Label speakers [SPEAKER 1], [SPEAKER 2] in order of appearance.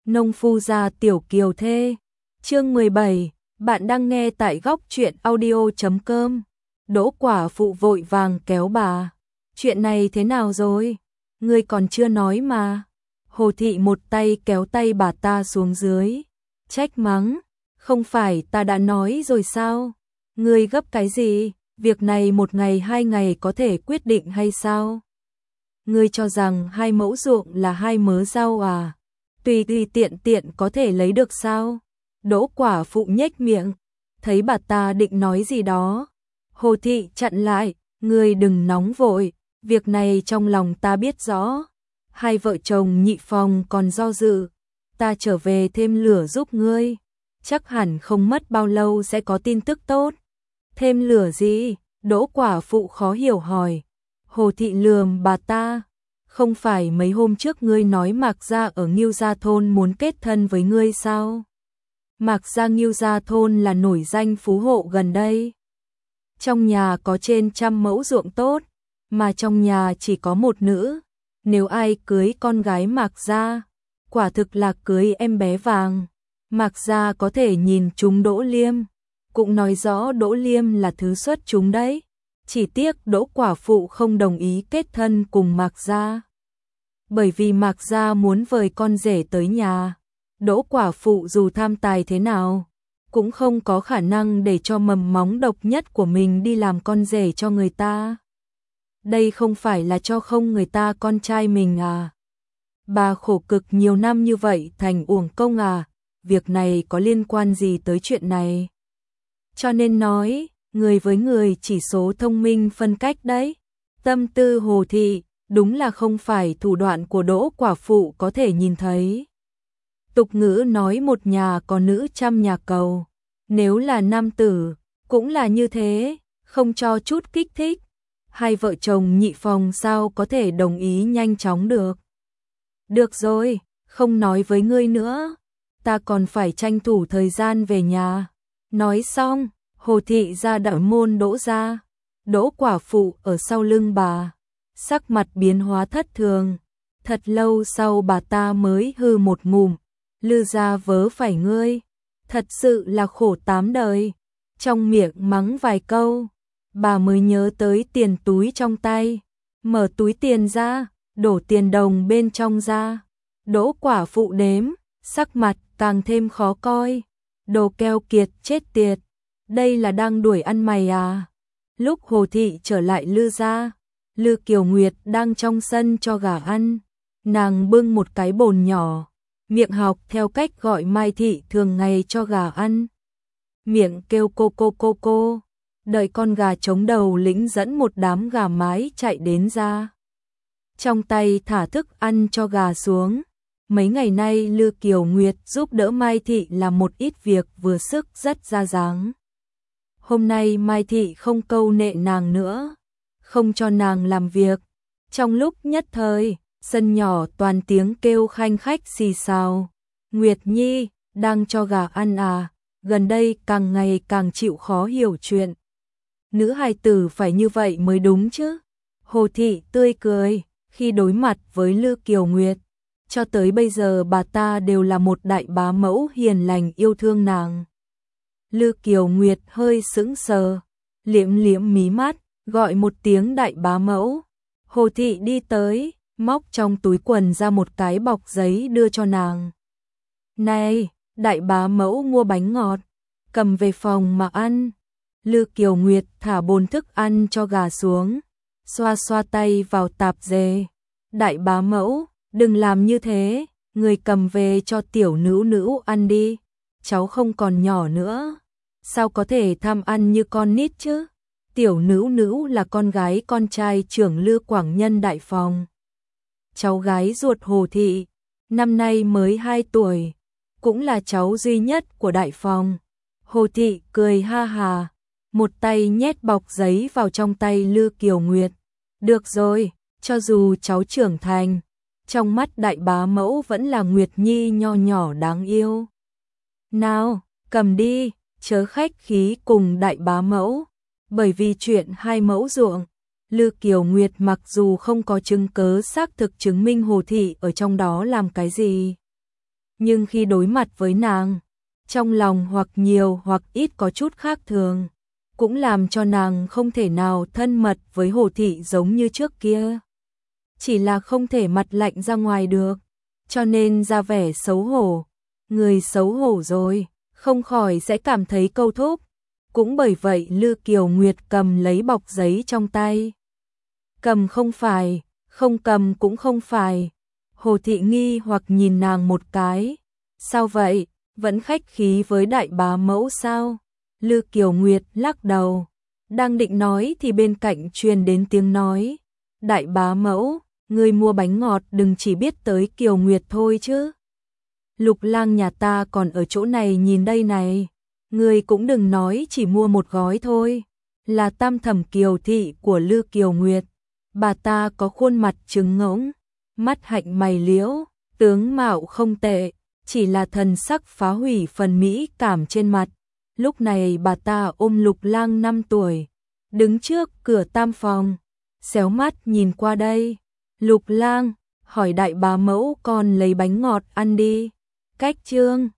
[SPEAKER 1] Nông phu gia tiểu kiều thê. Chương 17, bạn đang nghe tại góc truyện audio.com. Đỗ quả phụ vội vàng kéo bà. Chuyện này thế nào rồi? Ngươi còn chưa nói mà. Hồ thị một tay kéo tay bà ta xuống dưới. Trách mắng, không phải ta đã nói rồi sao? Ngươi gấp cái gì? Việc này một ngày hai ngày có thể quyết định hay sao? Ngươi cho rằng 2 mẫu ruộng là 2 mớ rau à? Tùy tiện tiện có thể lấy được sao? Đỗ quả phụ nhếch miệng, thấy bà ta định nói gì đó. Hồ thị chặn lại, ngươi đừng nóng vội, việc này trong lòng ta biết rõ. Hai vợ chồng Nhị Phong còn do dự, ta trở về thêm lửa giúp ngươi, chắc hẳn không mất bao lâu sẽ có tin tức tốt. Thêm lửa gì? Đỗ quả phụ khó hiểu hỏi. Hồ thị lườm bà ta, không phải mấy hôm trước ngươi nói Mạc gia ở Ngưu Gia thôn muốn kết thân với ngươi sao? Mạc gia Ngưu Gia thôn là nổi danh phú hộ gần đây. Trong nhà có trên 100 mẫu ruộng tốt, mà trong nhà chỉ có một nữ. Nếu ai cưới con gái Mạc gia, quả thực là cưới em bé vàng. Mạc gia có thể nhìn trúng Đỗ Liêm, cũng nói rõ Đỗ Liêm là thứ xuất chúng đấy. Chỉ tiếc Đỗ quả phụ không đồng ý kết thân cùng Mạc gia. Bởi vì Mạc gia muốn vời con rể tới nhà. Đỗ quả phụ dù tham tài thế nào, cũng không có khả năng để cho mầm móng độc nhất của mình đi làm con rể cho người ta. Đây không phải là cho không người ta con trai mình à? Bà khổ cực nhiều năm như vậy thành uổng công à? Việc này có liên quan gì tới chuyện này? Cho nên nói, người với người chỉ số thông minh phân cách đấy. Tâm tư Hồ thị, đúng là không phải thủ đoạn của Đỗ quả phụ có thể nhìn thấy. Tục ngữ nói một nhà có nữ 100 nhà cầu. Nếu là nam tử, cũng là như thế, không cho chút kích thích. Hai vợ chồng Nhị Phong sao có thể đồng ý nhanh chóng được. Được rồi, không nói với ngươi nữa. Ta còn phải tranh thủ thời gian về nhà. Nói xong, Hồ thị ra đại môn Đỗ ra. Đỗ quả phụ ở sau lưng bà, sắc mặt biến hóa thất thường. Thật lâu sau bà ta mới hư một ngụm. Lư gia vớ phải ngươi, thật sự là khổ 8 đời. Trong miệng mắng vài câu, bà mới nhớ tới tiền túi trong tay. Mở túi tiền ra, đổ tiền đồng bên trong ra. Đỗ quả phụ đếm, sắc mặt càng thêm khó coi. Đồ keo kiệt chết tiệt, đây là đang đuổi ăn mày à? Lúc Hồ thị trở lại Lư gia, Lư Kiều Nguyệt đang trong sân cho gà ăn. Nàng bưng một cái bồn nhỏ, miệng học theo cách gọi Mai thị thường ngày cho gà ăn. Miệng kêu cô. Đợi con gà trống đầu lĩnh dẫn một đám gà mái chạy đến ra. Trong tay thả thức ăn cho gà xuống. Mấy ngày nay Lư Kiều Nguyệt giúp đỡ Mai thị làm một ít việc vừa sức rất ra dáng. Hôm nay Mai thị không câu nệ nàng nữa, không cho nàng làm việc. Trong lúc nhất thời, sân nhỏ toàn tiếng kêu khanh khách xì xào. Nguyệt Nhi, đang cho gà ăn à? Gần đây càng ngày càng chịu khó hiểu chuyện. Nữ hài tử phải như vậy mới đúng chứ. Hồ thị tươi cười khi đối mặt với Lư Kiều Nguyệt. Cho tới bây giờ bà ta đều là một đại bá mẫu hiền lành yêu thương nàng. Lư Kiều Nguyệt hơi sững sờ, liễm mí mắt, gọi một tiếng đại bá mẫu. Hồ thị đi tới, móc trong túi quần ra một cái bọc giấy đưa cho nàng. Này, đại bá mẫu mua bánh ngọt, cầm về phòng mà ăn. Lư Kiều Nguyệt thả bồn thức ăn cho gà xuống, xoa xoa tay vào tạp dề. Đại bá mẫu, đừng làm như thế, người cầm về cho tiểu nữ ăn đi. Cháu không còn nhỏ nữa, sao có thể tham ăn như con nít chứ? Tiểu nữ là con gái con trai trưởng Lư Quảng Nhân đại phòng. Cháu gái ruột Hồ thị, năm nay mới 2 tuổi, cũng là cháu duy nhất của đại phòng. Hồ thị cười ha hà, một tay nhét bọc giấy vào trong tay Lư Kiều Nguyệt. Được rồi, cho dù cháu trưởng thành, trong mắt đại bá mẫu vẫn là Nguyệt Nhi nho nhỏ đáng yêu. Nào, cầm đi, chớ khách khí cùng đại bá mẫu. Bởi vì chuyện 2 mẫu ruộng, Lư Kiều Nguyệt mặc dù không có chứng cớ xác thực chứng minh Hồ thị ở trong đó làm cái gì, nhưng khi đối mặt với nàng, trong lòng hoặc nhiều hoặc ít có chút khác thường, cũng làm cho nàng không thể nào thân mật với Hồ thị giống như trước kia. Chỉ là không thể mặt lạnh ra ngoài được, cho nên ra vẻ xấu hổ. Người xấu hổ rồi, không khỏi sẽ cảm thấy câu thúc. Cũng bởi vậy Lư Kiều Nguyệt cầm lấy bọc giấy trong tay. Cầm không phải, không cầm cũng không phải. Hồ thị nghi hoặc nhìn nàng một cái. Sao vậy, vẫn khách khí với đại bá mẫu sao? Lư Kiều Nguyệt lắc đầu. Đang định nói thì bên cạnh truyền đến tiếng nói. Đại bá mẫu, người mua bánh ngọt đừng chỉ biết tới Kiều Nguyệt thôi chứ. Lục lang nhà ta còn ở chỗ này nhìn đây này. Người cũng đừng nói chỉ mua một gói thôi. Là tam thẩm Kiều thị của Lư Kiều Nguyệt. Bà ta có khuôn mặt trứng ngỗng, mắt hạnh mày liễu, tướng mạo không tệ, chỉ là thần sắc phá hủy phần mỹ cảm trên mặt. Lúc này bà ta ôm Lục lang 5 tuổi, đứng trước cửa tam phòng, xéo mắt nhìn qua đây. Lục lang, hỏi đại bá mẫu con lấy bánh ngọt ăn đi. Cách trương.